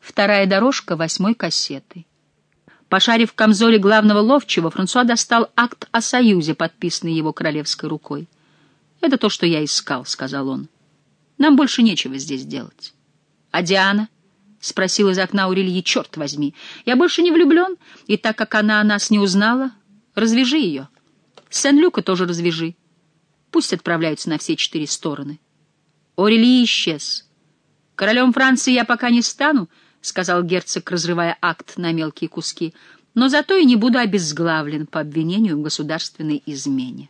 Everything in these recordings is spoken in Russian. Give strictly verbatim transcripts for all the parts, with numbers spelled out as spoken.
Вторая дорожка восьмой кассеты. Пошарив в камзоле главного ловчего, Франсуа достал акт о союзе, подписанный его королевской рукой. «Это то, что я искал», — сказал он. «Нам больше нечего здесь делать». «А Диана?» — спросил из окна Аурельи. «Черт возьми, я больше не влюблен, и так как она о нас не узнала, развяжи ее. Сен-Люка тоже развяжи. Пусть отправляются на все четыре стороны». Аурельи исчез. «Королем Франции я пока не стану», — сказал герцог, разрывая акт на мелкие куски, «но зато и не буду обезглавлен по обвинению в государственной измене».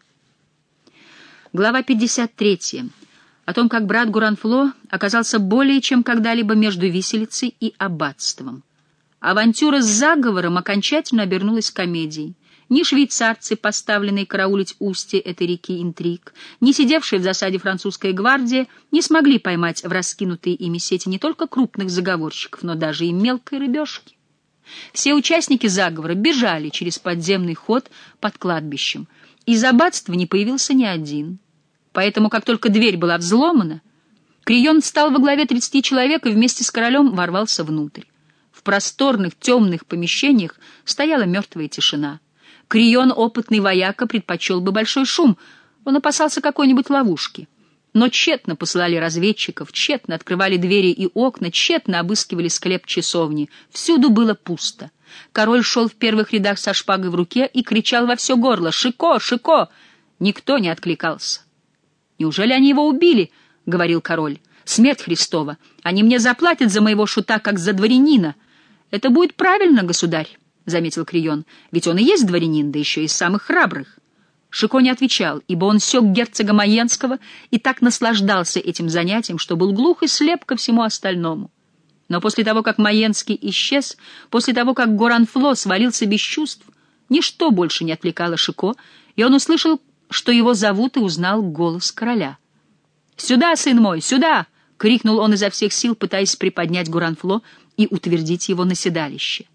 Глава пятьдесят третья. О том, как брат Гуранфло оказался более чем когда-либо между виселицей и аббатством. Авантюра с заговором окончательно обернулась комедией. Ни швейцарцы, поставленные караулить устье этой реки интриг, ни сидевшие в засаде французская гвардия не смогли поймать в раскинутые ими сети не только крупных заговорщиков, но даже и мелкой рыбешки. Все участники заговора бежали через подземный ход под кладбищем. Из аббатства не появился ни один. Поэтому, как только дверь была взломана, Крийон встал во главе тридцати человек и вместе с королем ворвался внутрь. В просторных темных помещениях стояла мертвая тишина. Крийон, опытный вояка, предпочел бы большой шум, он опасался какой-нибудь ловушки. Но тщетно посылали разведчиков, тщетно открывали двери и окна, тщетно обыскивали склеп часовни. Всюду было пусто. Король шел в первых рядах со шпагой в руке и кричал во все горло: «Шико! Шико!» Никто не откликался. «Неужели они его убили?» — говорил король. «Смерть Христова! Они мне заплатят за моего шута, как за дворянина!» «Это будет правильно, государь», — заметил Крийон, — «ведь он и есть дворянин, да еще из самых храбрых». Шико не отвечал, ибо он сёк герцога Майенского и так наслаждался этим занятием, что был глух и слеп ко всему остальному. Но после того, как Майенский исчез, после того, как Гуранфло свалился без чувств, ничто больше не отвлекало Шико, и он услышал, что его зовут, и узнал голос короля. «Сюда, сын мой, сюда!» — крикнул он изо всех сил, пытаясь приподнять Гуранфло и утвердить его на седалище.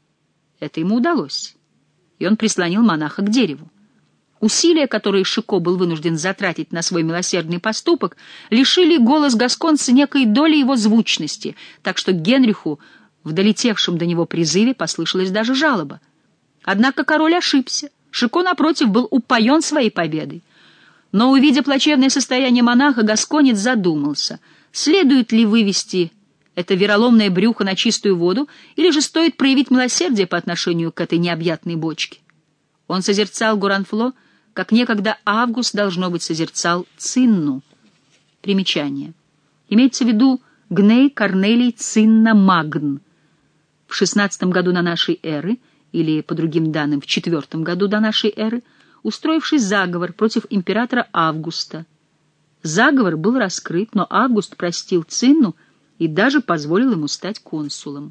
Это ему удалось, и он прислонил монаха к дереву. Усилия, которые Шико был вынужден затратить на свой милосердный поступок, лишили голос гасконца некой доли его звучности, так что Генриху в долетевшем до него призыве послышалась даже жалоба. Однако король ошибся. Шико, напротив, был упоен своей победой. Но, увидя плачевное состояние монаха, гасконец задумался, следует ли вывести это вероломное брюхо на чистую воду, или же стоит проявить милосердие по отношению к этой необъятной бочке. Он созерцал Гуранфло, как некогда Август, должно быть, созерцал Цинну. Примечание. Имеется в виду Гней Корнелий Цинна Магн. В шестнадцатом году до нашей эры, или, по другим данным, в четвертом году до нашей эры, устроивший заговор против императора Августа. Заговор был раскрыт, но Август простил Цинну и даже позволил ему стать консулом.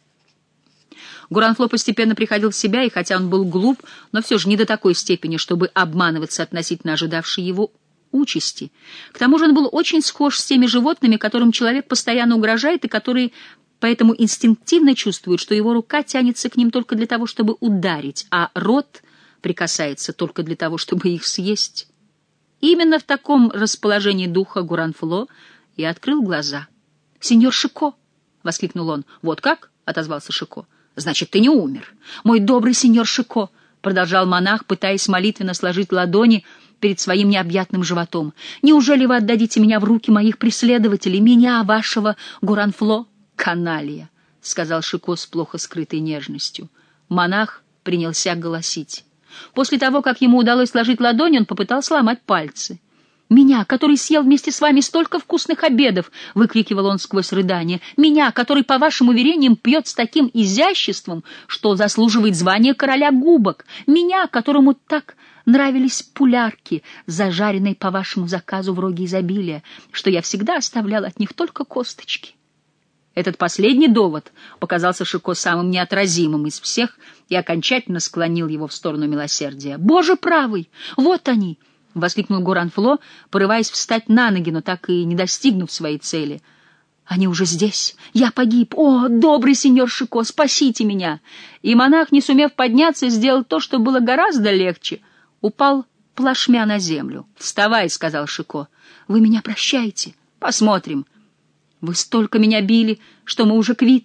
Гуранфло постепенно приходил в себя, и хотя он был глуп, но все же не до такой степени, чтобы обманываться относительно ожидавшей его участи. К тому же он был очень схож с теми животными, которым человек постоянно угрожает, и которые поэтому инстинктивно чувствуют, что его рука тянется к ним только для того, чтобы ударить, а рот прикасается только для того, чтобы их съесть. Именно в таком расположении духа Гуранфло и открыл глаза. «Сеньор Шико!» — воскликнул он. «Вот как?» — отозвался Шико. «Значит, ты не умер. Мой добрый сеньор Шико!» — продолжал монах, пытаясь молитвенно сложить ладони перед своим необъятным животом. «Неужели вы отдадите меня в руки моих преследователей, меня, вашего Гуранфло?» «Каналья!» — сказал Шико с плохо скрытой нежностью. Монах принялся голосить. После того, как ему удалось сложить ладони, он попытался ломать пальцы. «Меня, который съел вместе с вами столько вкусных обедов!» — выкрикивал он сквозь рыдания. «Меня, который, по вашим уверениям, пьет с таким изяществом, что заслуживает звания короля губок! Меня, которому так нравились пулярки, зажаренные по вашему заказу в роге изобилия, что я всегда оставлял от них только косточки!» Этот последний довод показался Шико самым неотразимым из всех и окончательно склонил его в сторону милосердия. «Боже правый! Вот они!» — воскликнул Гуранфло, порываясь встать на ноги, но так и не достигнув своей цели. «Они уже здесь! Я погиб! О, добрый сеньор Шико, спасите меня!» И монах, не сумев подняться, сделал то, что было гораздо легче. Упал плашмя на землю. «Вставай!» — сказал Шико. «Вы меня прощаете?» «Посмотрим!» «Вы столько меня били, что мы уже квиты.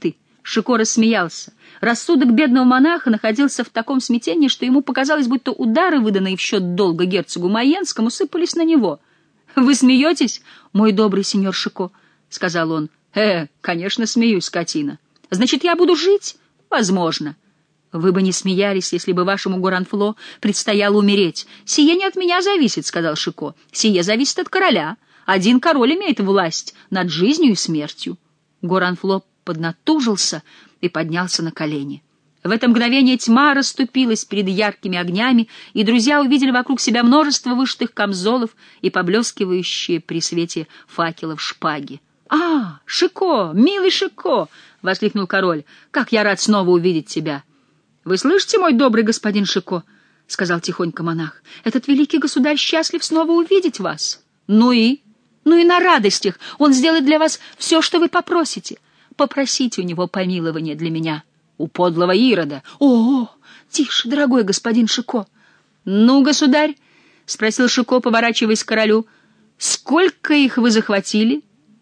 Шико рассмеялся. Рассудок бедного монаха находился в таком смятении, что ему показалось, будто удары, выданные в счет долга герцогу Майенскому, сыпались на него. — Вы смеетесь, мой добрый сеньор Шико? — сказал он. — Э, конечно, смеюсь, скотина. — Значит, я буду жить? — Возможно. — Вы бы не смеялись, если бы вашему Горанфло предстояло умереть. — Сие не от меня зависит, — сказал Шико. — Сие зависит от короля. Один король имеет власть над жизнью и смертью. Горанфло поднатужился и поднялся на колени. В это мгновение тьма расступилась перед яркими огнями, и друзья увидели вокруг себя множество вышитых камзолов и поблескивающие при свете факелов шпаги. — А, Шико, милый Шико! — воскликнул король. — Как я рад снова увидеть тебя! — Вы слышите, мой добрый господин Шико? — сказал тихонько монах. — Этот великий государь счастлив снова увидеть вас. — Ну и? Ну и на радостях он сделает для вас все, что вы попросите. Попросите у него помилования для меня. У подлого Ирода. О, тише, дорогой господин Шико. Ну, государь, — спросил Шико, поворачиваясь к королю, — сколько их вы захватили?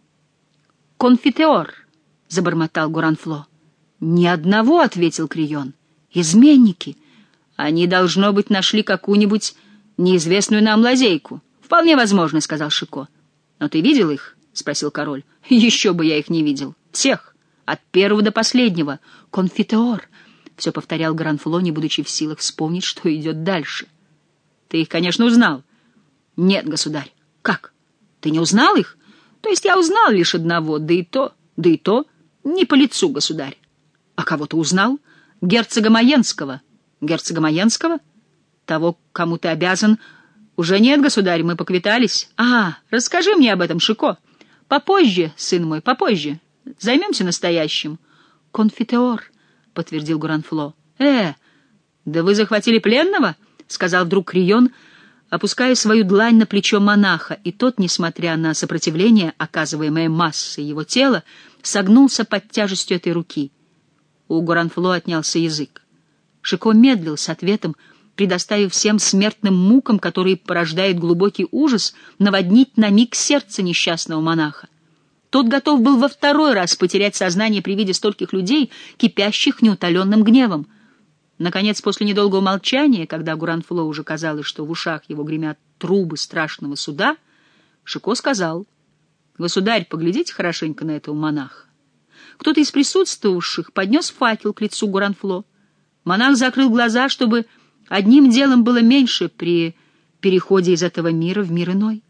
Конфитеор, — забормотал Горанфло. Ни одного, — ответил Крийон. Изменники. Они, должно быть, нашли какую-нибудь неизвестную нам лазейку. Вполне возможно, — сказал Шико. Но ты видел их? — спросил король. Еще бы я их не видел. Всех. От первого до последнего. Конфитеор. Все повторял Горанфло, не будучи в силах вспомнить, что идет дальше. Ты их, конечно, узнал. Нет, государь. Как? Ты не узнал их? То есть я узнал лишь одного, да и то, да и то не по лицу, государь. А кого ты узнал? Герцога Майенского. Герцога Майенского? Того, кому ты обязан... Уже нет, государь, мы поквитались. А, расскажи мне об этом, Шико. Попозже, сын мой, попозже. Займемся настоящим. Конфитеор, — подтвердил Горанфло. Э, да вы захватили пленного? — сказал вдруг Крийон, опуская свою длань на плечо монаха, и тот, несмотря на сопротивление, оказываемое массой его тела, согнулся под тяжестью этой руки. У Горанфло отнялся язык. Шико медлил с ответом, предоставив всем смертным мукам, которые порождают глубокий ужас, наводнить на миг сердце несчастного монаха. Тот готов был во второй раз потерять сознание при виде стольких людей, кипящих неутоленным гневом. Наконец, после недолгого молчания, когда Горанфло уже казалось, что в ушах его гремят трубы страшного суда, Шико сказал: «Государь, поглядите хорошенько на этого монаха». Кто-то из присутствовавших поднес факел к лицу Горанфло. Монах закрыл глаза, чтобы одним делом было меньше при переходе из этого мира в мир иной.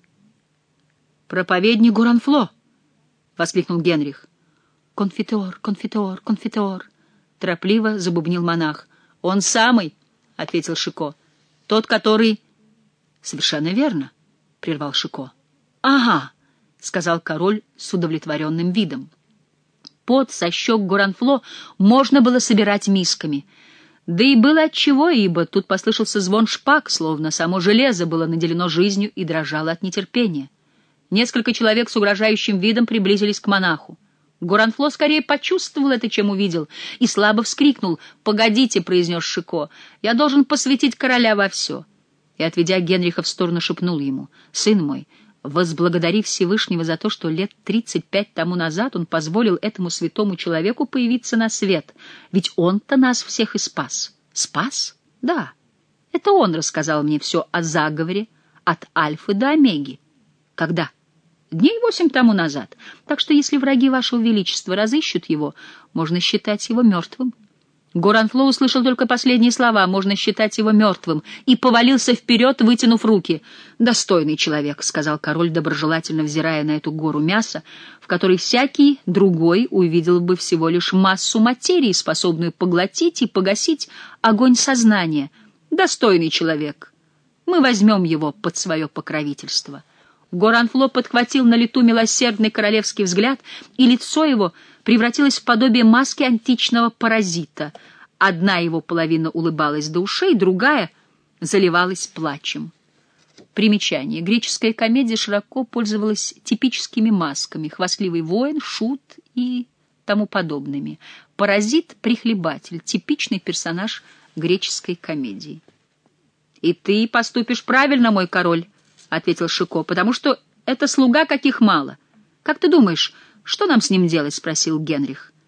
«Проповедник Горанфло!» — воскликнул Генрих. «Конфитеор, конфитеор, конфитеор!» — торопливо забубнил монах. «Он самый!» — ответил Шико. «Тот, который...» «Совершенно верно!» — прервал Шико. «Ага!» — сказал король с удовлетворенным видом. Пот со щек Горанфло можно было собирать мисками. Да и было отчего, ибо тут послышался звон шпаг, словно само железо было наделено жизнью и дрожало от нетерпения. Несколько человек с угрожающим видом приблизились к монаху. Горанфло скорее почувствовал это, чем увидел, и слабо вскрикнул. «Погодите», — произнес Шико, — «я должен посвятить короля во все». И, отведя Генриха в сторону, шепнул ему: «Сын мой, возблагодари Всевышнего за то, что лет тридцать пять тому назад он позволил этому святому человеку появиться на свет, ведь он-то нас всех и спас». «Спас? Да. Это он рассказал мне все о заговоре от Альфы до Омеги». «Когда?» «Дней восемь тому назад. Так что если враги вашего величества разыщут его, можно считать его мертвым». Горанфло услышал только последние слова: «можно считать его мертвым», и повалился вперед, вытянув руки. «Достойный человек», — сказал король, доброжелательно взирая на эту гору мяса, в которой всякий другой увидел бы всего лишь массу материи, способную поглотить и погасить огонь сознания. «Достойный человек. Мы возьмем его под свое покровительство». Горанфло подхватил на лету милосердный королевский взгляд, и лицо его превратилось в подобие маски античного паразита. Одна его половина улыбалась до ушей, другая заливалась плачем. Примечание. Греческая комедия широко пользовалась типическими масками: хвастливый воин, шут и тому подобными. Паразит — прихлебатель, типичный персонаж греческой комедии. «И ты поступишь правильно, мой король», — ответил Шико, — «потому что это слуга, каких мало. Как ты думаешь, что нам с ним делать?» — спросил Генрих.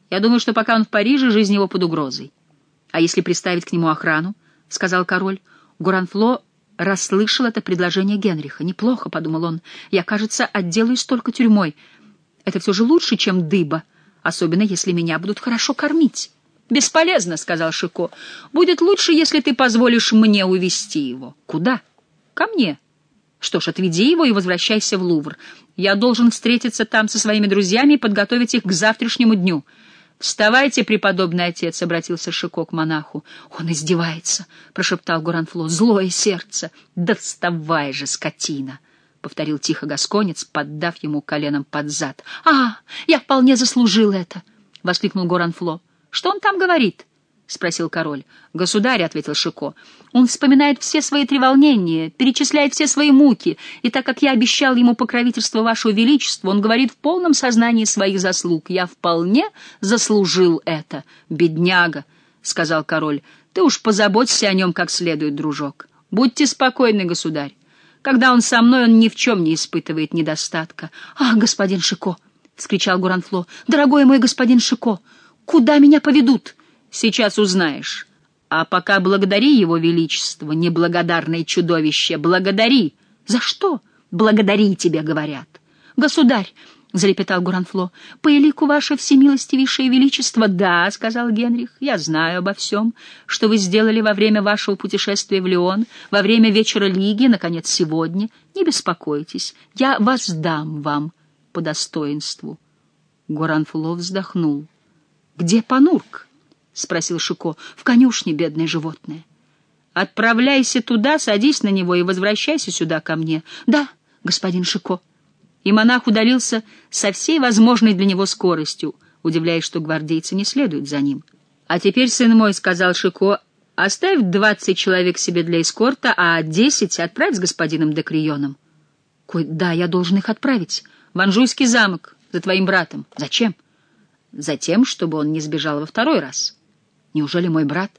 Я думаю, что пока он в Париже, жизнь его под угрозой. А если приставить к нему охрану, — сказал король. Горанфло расслышал это предложение Генриха. «Неплохо», — подумал он, — «я, кажется, отделаюсь только тюрьмой. Это все же лучше, чем дыба, особенно если меня будут хорошо кормить». «Бесполезно», — сказал Шико. «Будет лучше, если ты позволишь мне увезти его». «Куда?» «Ко мне». «Что ж, отведи его и возвращайся в Лувр. Я должен встретиться там со своими друзьями и подготовить их к завтрашнему дню». «Вставайте, преподобный отец», — обратился Шико к монаху. «Он издевается», — прошептал Горанфло. «Злое сердце». «Да вставай же, скотина», — повторил тихо гасконец, поддав ему коленом под зад. «А, я вполне заслужил это», — воскликнул Горанфло. «Что он там говорит?» — спросил король. «Государь», — ответил Шико, — «он вспоминает все свои треволнения, перечисляет все свои муки, и так как я обещал ему покровительство вашего величества, он говорит в полном сознании своих заслуг. Я вполне заслужил это». «Бедняга», — сказал король, — «ты уж позаботься о нем как следует, дружок. Будьте спокойны, государь. Когда он со мной, он ни в чем не испытывает недостатка». «Ах, господин Шико!» — вскричал Горанфло. «Дорогой мой господин Шико! Куда меня поведут?» «Сейчас узнаешь. А пока благодари его величество, неблагодарное чудовище, благодари». «За что?» «Благодари, тебе говорят». «Государь», — залепетал Горанфло, — «по элику ваше всемилостивейшее величество». «Да», — сказал Генрих, — «я знаю обо всем, что вы сделали во время вашего путешествия в Лион, во время вечера Лиги, наконец, сегодня. Не беспокойтесь, я воздам вам по достоинству». Горанфло вздохнул. «Где Панурк?» — спросил Шико. «В конюшне, бедное животное». «Отправляйся туда, садись на него и возвращайся сюда ко мне». «Да, господин Шико». И монах удалился со всей возможной для него скоростью, удивляясь, что гвардейцы не следуют за ним. «А теперь, сын мой, — сказал Шико, — оставь двадцать человек себе для эскорта, а десять отправь с господином де Крионом». «Куда я должен их отправить?» «В Анжуйский замок, за твоим братом». «Зачем?» «Затем, чтобы он не сбежал во второй раз». «Неужели мой брат?»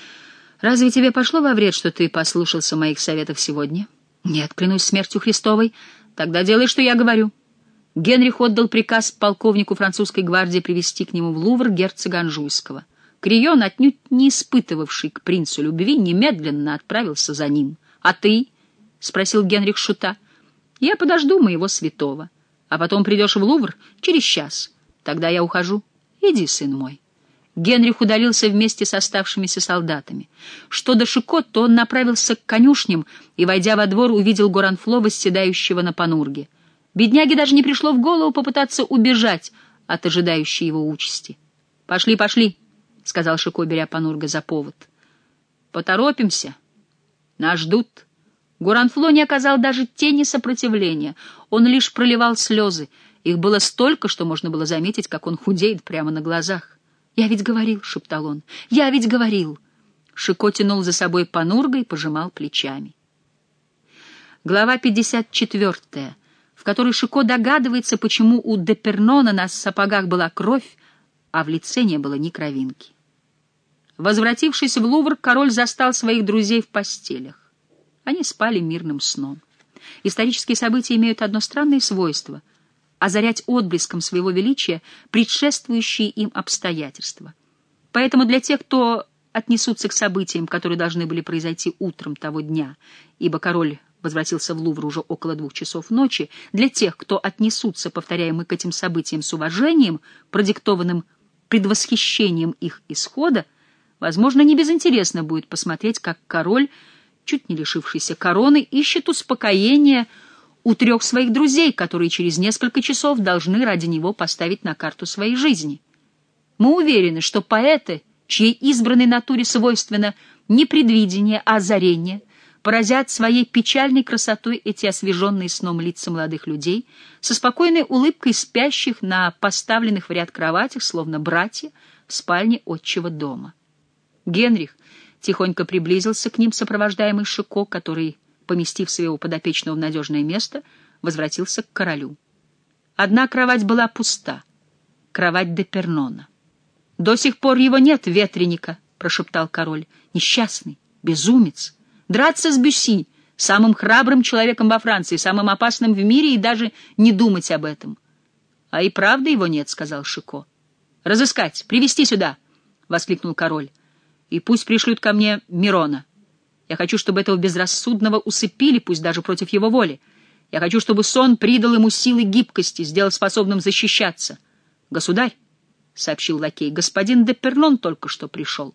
«Разве тебе пошло во вред, что ты послушался моих советов сегодня?» «Нет, клянусь смертью Христовой». «Тогда делай, что я говорю». Генрих отдал приказ полковнику французской гвардии привести к нему в Лувр герцога Анжуйского. Крион, отнюдь не испытывавший к принцу любви, немедленно отправился за ним. «А ты?» — спросил Генрих шута. «Я подожду моего святого. А потом придешь в Лувр через час. Тогда я ухожу. Иди, сын мой». Генрих удалился вместе с оставшимися солдатами. Что до Шико, то он направился к конюшням и, войдя во двор, увидел Горанфло, восседающего на Панурге. Бедняге даже не пришло в голову попытаться убежать от ожидающей его участи. «Пошли, пошли», — сказал Шико, беря Панурга за повод. «Поторопимся. Нас ждут». Горанфло не оказал даже тени сопротивления. Он лишь проливал слезы. Их было столько, что можно было заметить, как он худеет прямо на глазах. «Я ведь говорил», — шептал он, — «я ведь говорил». Шико тянул за собой Панурга и пожимал плечами. Глава пятьдесят четвертая, в которой Шико догадывается, почему у Депернона на сапогах была кровь, а в лице не было ни кровинки. Возвратившись в Лувр, король застал своих друзей в постелях. Они спали мирным сном. Исторические события имеют одно странное свойство — озарять отблеском своего величия предшествующие им обстоятельства. Поэтому для тех, кто отнесутся к событиям, которые должны были произойти утром того дня, ибо король возвратился в Лувр уже около двух часов ночи, для тех, кто отнесутся, повторяем мы, к этим событиям с уважением, продиктованным предвосхищением их исхода, возможно, не безинтересно будет посмотреть, как король, чуть не лишившийся короны, ищет успокоения у трех своих друзей, которые через несколько часов должны ради него поставить на карту своей жизни. Мы уверены, что поэты, чьей избранной натуре свойственно не предвидение, а озарение, поразят своей печальной красотой эти освеженные сном лица молодых людей, со спокойной улыбкой спящих на поставленных в ряд кроватях, словно братья, в спальне отчего дома. Генрих тихонько приблизился к ним, сопровождаемый Шико, который, поместив своего подопечного в надежное место, возвратился к королю. Одна кровать была пуста, кровать Депернона. «До сих пор его нет, ветреника», — прошептал король. «Несчастный, безумец, драться с Бюсси, самым храбрым человеком во Франции, самым опасным в мире, и даже не думать об этом». «А и правда его нет», — сказал Шико. «Разыскать! Привести сюда!» — воскликнул король. «И пусть пришлют ко мне Мирона. Я хочу, чтобы этого безрассудного усыпили, пусть даже против его воли. Я хочу, чтобы сон придал ему силы гибкости, сделал способным защищаться. Государь, — сообщил лакей, — господин Депернон только что пришел».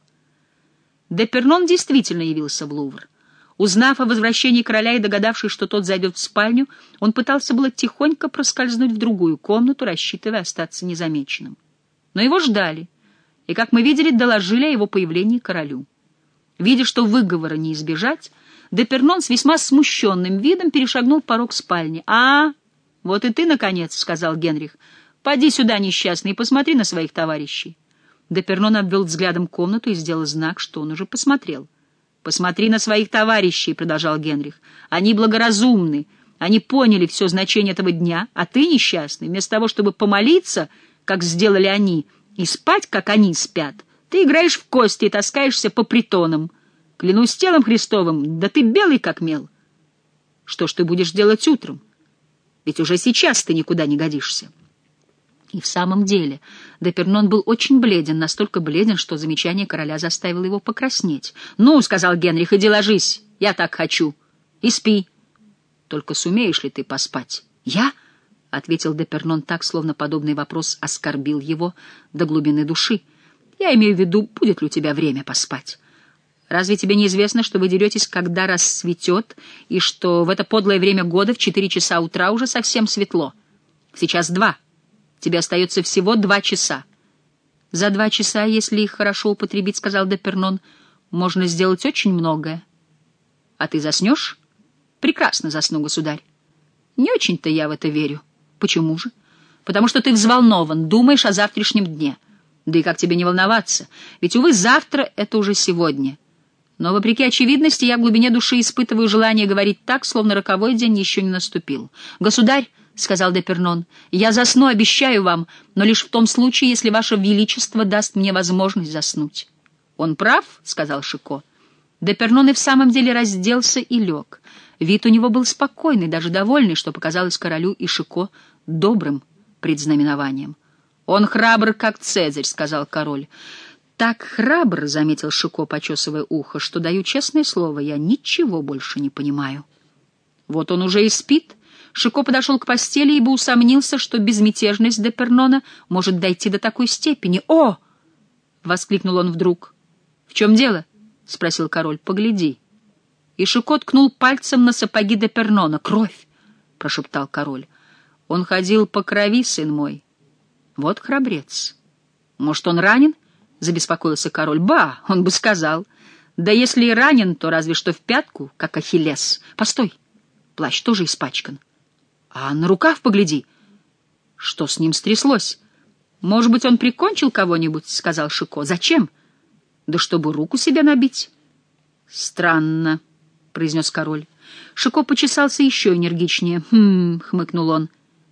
Депернон действительно явился в Лувр. Узнав о возвращении короля и догадавшись, что тот зайдет в спальню, он пытался было тихонько проскользнуть в другую комнату, рассчитывая остаться незамеченным. Но его ждали, и, как мы видели, доложили о его появлении королю. Видя, что выговора не избежать, Депернон с весьма смущенным видом перешагнул порог спальни. «А, вот и ты, наконец», — сказал Генрих. «Поди сюда, несчастный, и посмотри на своих товарищей». Депернон обвел взглядом комнату и сделал знак, что он уже посмотрел. «Посмотри на своих товарищей», — продолжал Генрих. «Они благоразумны, они поняли все значение этого дня, а ты, несчастный, вместо того, чтобы помолиться, как сделали они, и спать, как они спят, ты играешь в кости и таскаешься по притонам. Клянусь телом Христовым, да ты белый как мел. Что ж ты будешь делать утром? Ведь уже сейчас ты никуда не годишься». И в самом деле Депернон был очень бледен, настолько бледен, что замечание короля заставило его покраснеть. «Ну, — сказал Генрих, — иди ложись, я так хочу. И спи. Только сумеешь ли ты поспать?» «Я?» — ответил Депернон так, словно подобный вопрос оскорбил его до глубины души. «Я имею в виду, будет ли у тебя время поспать. Разве тебе не известно, что вы деретесь, когда рассветет, и что в это подлое время года в четыре часа утра уже совсем светло? Сейчас два. Тебе остается всего два часа». «За два часа, если их хорошо употребить, — сказал Депернон, — можно сделать очень многое». «А ты заснешь?» «Прекрасно засну, государь». «Не очень-то я в это верю». «Почему же?» «Потому что ты взволнован, думаешь о завтрашнем дне. Да и как тебе не волноваться? Ведь, увы, завтра — это уже сегодня. Но, вопреки очевидности, я в глубине души испытываю желание говорить так, словно роковой день еще не наступил. «Государь, — сказал Депернон, — я засну, обещаю вам, но лишь в том случае, если ваше величество даст мне возможность заснуть». «Он прав, — сказал Шико». Депернон и в самом деле разделся и лег. Вид у него был спокойный, даже довольный, что показалось королю и Шико добрым предзнаменованием. «Он храбр, как Цезарь, — сказал король». «Так храбр, — заметил Шико, почесывая ухо, — что, даю честное слово, я ничего больше не понимаю». «Вот он уже и спит». Шико подошел к постели, ибо усомнился, что безмятежность Депернона может дойти до такой степени. «О!» — воскликнул он вдруг. «В чем дело?» — спросил король. «Погляди». И Шико ткнул пальцем на сапоги Депернона. «Кровь!» — прошептал король. «Он ходил по крови, сын мой». «Вот храбрец». «Может, он ранен?» — забеспокоился король. «Ба, он бы сказал. Да если и ранен, то разве что в пятку, как Ахиллес. Постой, плащ тоже испачкан. А на рукав погляди. Что с ним стряслось? Может быть, он прикончил кого-нибудь?» — сказал Шико. «Зачем? Да чтобы руку себе набить». «Странно», — произнес король. Шико почесался еще энергичнее. «Хм», — хмыкнул он.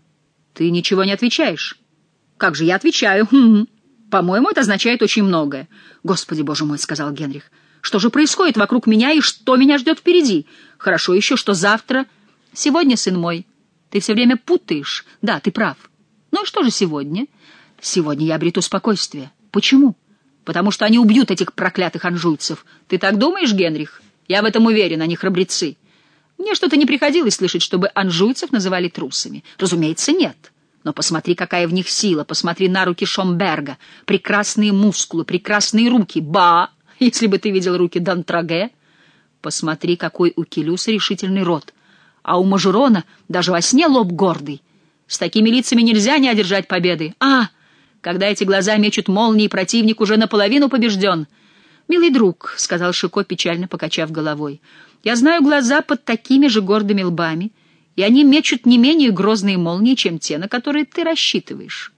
«Ты ничего не отвечаешь?» «Как же я отвечаю? Хм. По-моему, это означает очень многое». «Господи, боже мой», — сказал Генрих. «Что же происходит вокруг меня и что меня ждет впереди? Хорошо еще, что завтра...» «Сегодня, сын мой, ты все время путаешь. Да, ты прав. Ну и что же сегодня?» «Сегодня я обрету спокойствие». «Почему?» «Потому что они убьют этих проклятых анжуйцев». «Ты так думаешь, Генрих? Я в этом уверен, они храбрецы». «Мне что-то не приходилось слышать, чтобы анжуйцев называли трусами». «Разумеется, нет. Но посмотри, какая в них сила. Посмотри на руки Шомберга. Прекрасные мускулы, прекрасные руки. Ба! Если бы ты видел руки Д'Антраге. Посмотри, какой у Келюса решительный рот. А у Мажерона даже во сне лоб гордый. С такими лицами нельзя не одержать победы. А, когда эти глаза мечут молнии, противник уже наполовину побежден». «Милый друг», — сказал Шико, печально покачав головой, — «я знаю глаза под такими же гордыми лбами, и они мечут не менее грозные молнии, чем те, на которые ты рассчитываешь».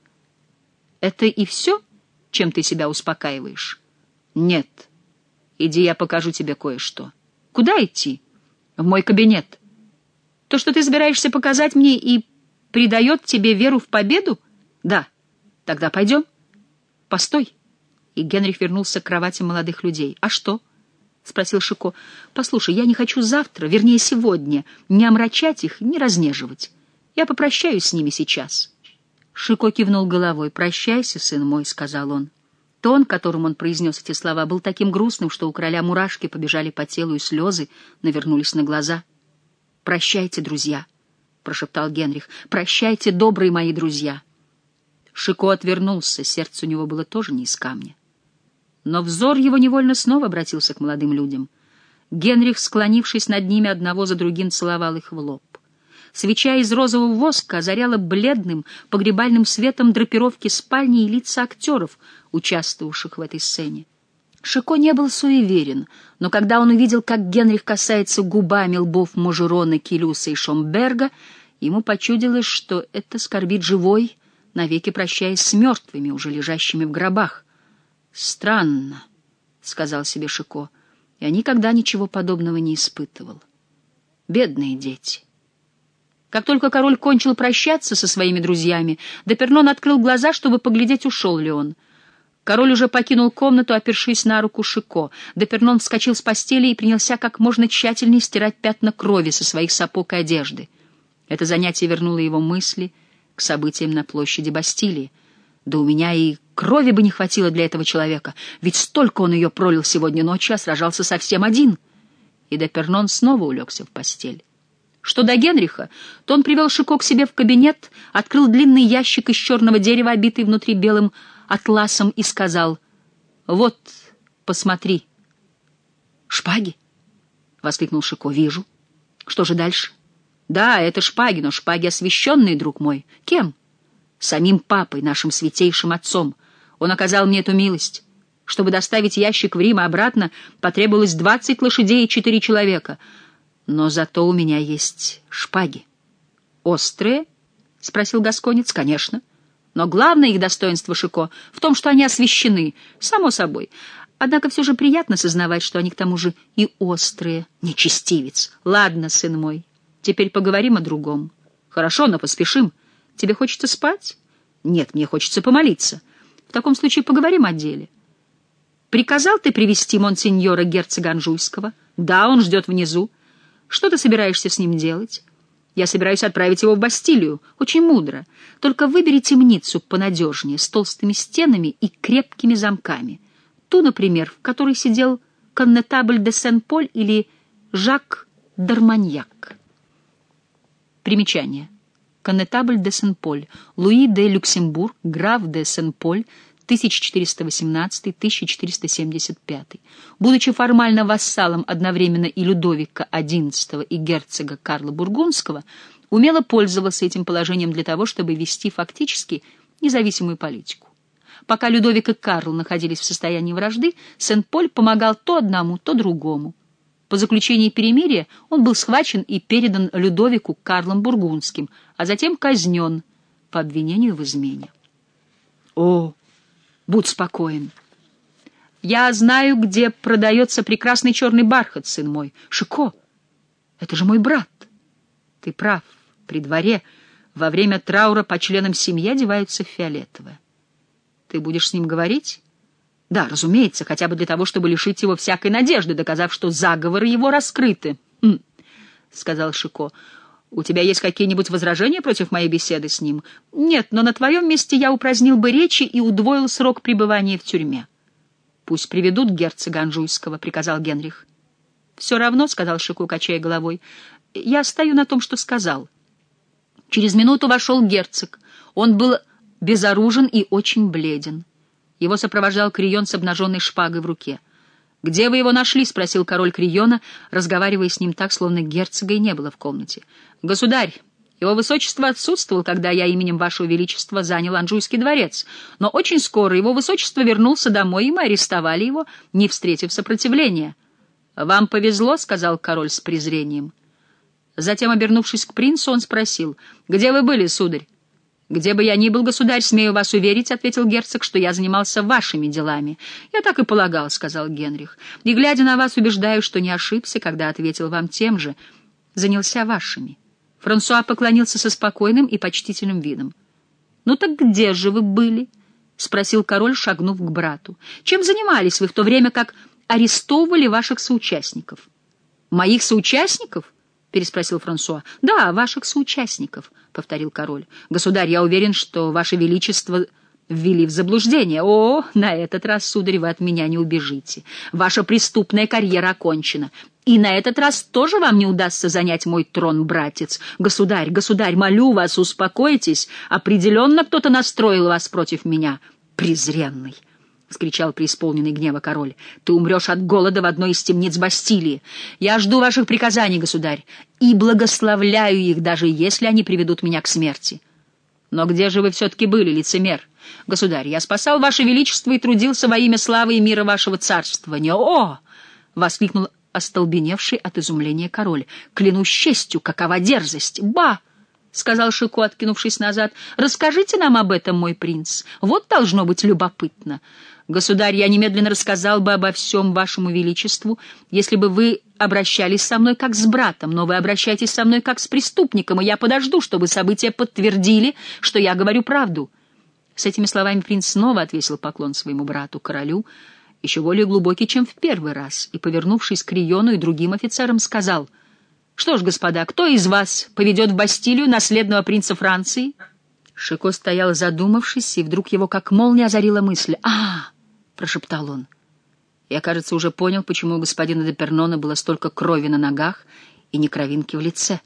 «Это и все, чем ты себя успокаиваешь?» «Нет. Иди, я покажу тебе кое-что». «Куда идти?» «В мой кабинет». «То, что ты собираешься показать мне, и придает тебе веру в победу?» «Да. Тогда пойдем». «Постой». И Генрих вернулся к кровати молодых людей. «А что?» — спросил Шико. «Послушай, я не хочу завтра, вернее, сегодня, не омрачать их, не разнеживать. Я попрощаюсь с ними сейчас». Шико кивнул головой. «Прощайся, сын мой», — сказал он. Тон, которым он произнес эти слова, был таким грустным, что у короля мурашки побежали по телу, и слезы навернулись на глаза. «Прощайте, друзья», — прошептал Генрих. «Прощайте, добрые мои друзья». Шико отвернулся, сердце у него было тоже не из камня. Но взор его невольно снова обратился к молодым людям. Генрих, склонившись над ними, одного за другим целовал их в лоб. Свеча из розового воска озаряла бледным погребальным светом драпировки спальни и лица актеров, участвовавших в этой сцене. Шико не был суеверен, но когда он увидел, как Генрих касается губами лбов Можерона, Келюса и Шомберга, ему почудилось, что это скорбит живой, навеки прощаясь с мертвыми, уже лежащими в гробах. «Странно», — сказал себе Шико, — «я никогда ничего подобного не испытывал. Бедные дети». Как только король кончил прощаться со своими друзьями, Депернон открыл глаза, чтобы поглядеть, ушел ли он. Король уже покинул комнату, опершись на руку Шико. Депернон вскочил с постели и принялся как можно тщательнее стирать пятна крови со своих сапог и одежды. Это занятие вернуло его мысли к событиям на площади Бастилии. «Да у меня и крови бы не хватило для этого человека, ведь столько он ее пролил сегодня ночью, а сражался совсем один». И Депернон снова улегся в постель. Что до Генриха, то он привел Шико к себе в кабинет, открыл длинный ящик из черного дерева, обитый внутри белым атласом, и сказал: «Вот, посмотри». «Шпаги?» — воскликнул Шико. «Вижу. Что же дальше?» «Да, это шпаги, но шпаги освященные, друг мой». «Кем?» «Самим папой, нашим святейшим отцом. Он оказал мне эту милость. Чтобы доставить ящик в Рим и обратно, потребовалось двадцать лошадей и четыре человека. Но зато у меня есть шпаги». «Острые?» — спросил гасконец. «Конечно. Но главное их достоинство, Шико, в том, что они освящены, само собой. Однако все же приятно сознавать, что они к тому же и острые. Нечестивец. Ладно, сын мой, теперь поговорим о другом». «Хорошо, но поспешим. Тебе хочется спать?» «Нет, мне хочется помолиться. В таком случае поговорим о деле. Приказал ты привести монсеньора герцога Анжуйского?» «Да, он ждет внизу. Что ты собираешься с ним делать?» «Я собираюсь отправить его в Бастилию. Очень мудро. Только выбери темницу понадежнее, с толстыми стенами и крепкими замками. Ту, например, в которой сидел коннетабль де Сен-Поль или Жак d'Armagnac». Примечание. Коннетабль де Сен-Поль, Луи де Люксембург, граф де Сен-Поль, тысяча четыреста восемнадцатый — тысяча четыреста семьдесят пятый. Будучи формально вассалом одновременно и Людовика одиннадцатого, и герцога Карла Бургундского, умело пользовался этим положением для того, чтобы вести фактически независимую политику. Пока Людовик и Карл находились в состоянии вражды, Сен-Поль помогал то одному, то другому. По заключении перемирия он был схвачен и передан Людовику Карлом Бургундским, а затем казнен по обвинению в измене. «О, будь спокоен. Я знаю, где продается прекрасный черный бархат, сын мой. Шико, это же мой брат». «Ты прав. При дворе во время траура по членам семьи одеваются в фиолетовое. Ты будешь с ним говорить?» «Да, разумеется, хотя бы для того, чтобы лишить его всякой надежды, доказав, что заговоры его раскрыты». «Хм», — сказал Шико. «У тебя есть какие-нибудь возражения против моей беседы с ним?» «Нет, но на твоем месте я упразднил бы речи и удвоил срок пребывания в тюрьме». «Пусть приведут герцога Анжуйского», — приказал Генрих. «Все равно», — сказал Шико, качая головой, — «я стою на том, что сказал». Через минуту вошел герцог. Он был безоружен и очень бледен. Его сопровождал Крийон с обнаженной шпагой в руке. «Где вы его нашли?» — спросил король Криона, разговаривая с ним так, словно герцога и не было в комнате. «Государь, его высочество отсутствовал, когда я именем вашего величества занял Анжуйский дворец, но очень скоро его высочество вернулся домой, и мы арестовали его, не встретив сопротивления». «Вам повезло», — сказал король с презрением. Затем, обернувшись к принцу, он спросил: «Где вы были, сударь?» «Где бы я ни был, государь, смею вас уверить, — ответил герцог, — что я занимался вашими делами». «Я так и полагал, — сказал Генрих, — и, глядя на вас, убеждаю, что не ошибся, когда ответил вам тем же. Занялся вашими». Франсуа поклонился со спокойным и почтительным видом. «Ну так где же вы были?» — спросил король, шагнув к брату. «Чем занимались вы в то время, как арестовывали ваших соучастников?» «Моих соучастников? — переспросил Франсуа. — Да, ваших соучастников, — повторил король. — Государь, я уверен, что ваше величество ввели в заблуждение. О, на этот раз, сударь, вы от меня не убежите. Ваша преступная карьера окончена. И на этот раз тоже вам не удастся занять мой трон, братец. Государь, государь, молю вас, успокойтесь. Определенно кто-то настроил вас против меня. Презренный! — вскричал преисполненный гнева король. — Ты умрешь от голода в одной из темниц Бастилии. Я жду ваших приказаний, государь, и благословляю их, даже если они приведут меня к смерти. Но где же вы все-таки были, лицемер? Государь, я спасал ваше величество и трудился во имя славы и мира вашего царствования. О! — воскликнул остолбеневший от изумления король. — Клянусь честью, какова дерзость! Ба! — сказал Шико, откинувшись назад. — Расскажите нам об этом, мой принц. Вот должно быть любопытно. Государь, я немедленно рассказал бы обо всем вашему величеству, если бы вы обращались со мной как с братом, но вы обращаетесь со мной как с преступником, и я подожду, чтобы события подтвердили, что я говорю правду. С этими словами принц снова отвесил поклон своему брату, королю, еще более глубокий, чем в первый раз, и, повернувшись к Риону и другим офицерам, сказал: «Что ж, господа, кто из вас поведет в Бастилию наследного принца Франции?» Шико стоял задумавшись, и вдруг его как молния озарила мысль. «А!» — прошептал он. «Я, кажется, уже понял, почему у господина де Пернона было столько крови на ногах и ни кровинки в лице».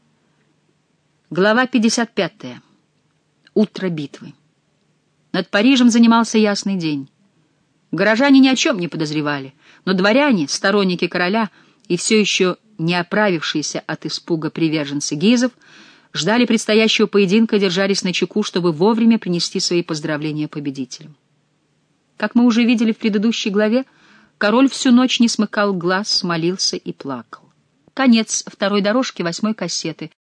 Глава пятьдесят пятая. Утро битвы. Над Парижем занимался ясный день. Горожане ни о чем не подозревали, но дворяне, сторонники короля и все еще не оправившиеся от испуга приверженцы гизов, ждали предстоящего поединка и держались начеку, чтобы вовремя принести свои поздравления победителям. Как мы уже видели в предыдущей главе, король всю ночь не смыкал глаз, молился и плакал. Конец второй дорожки восьмой кассеты.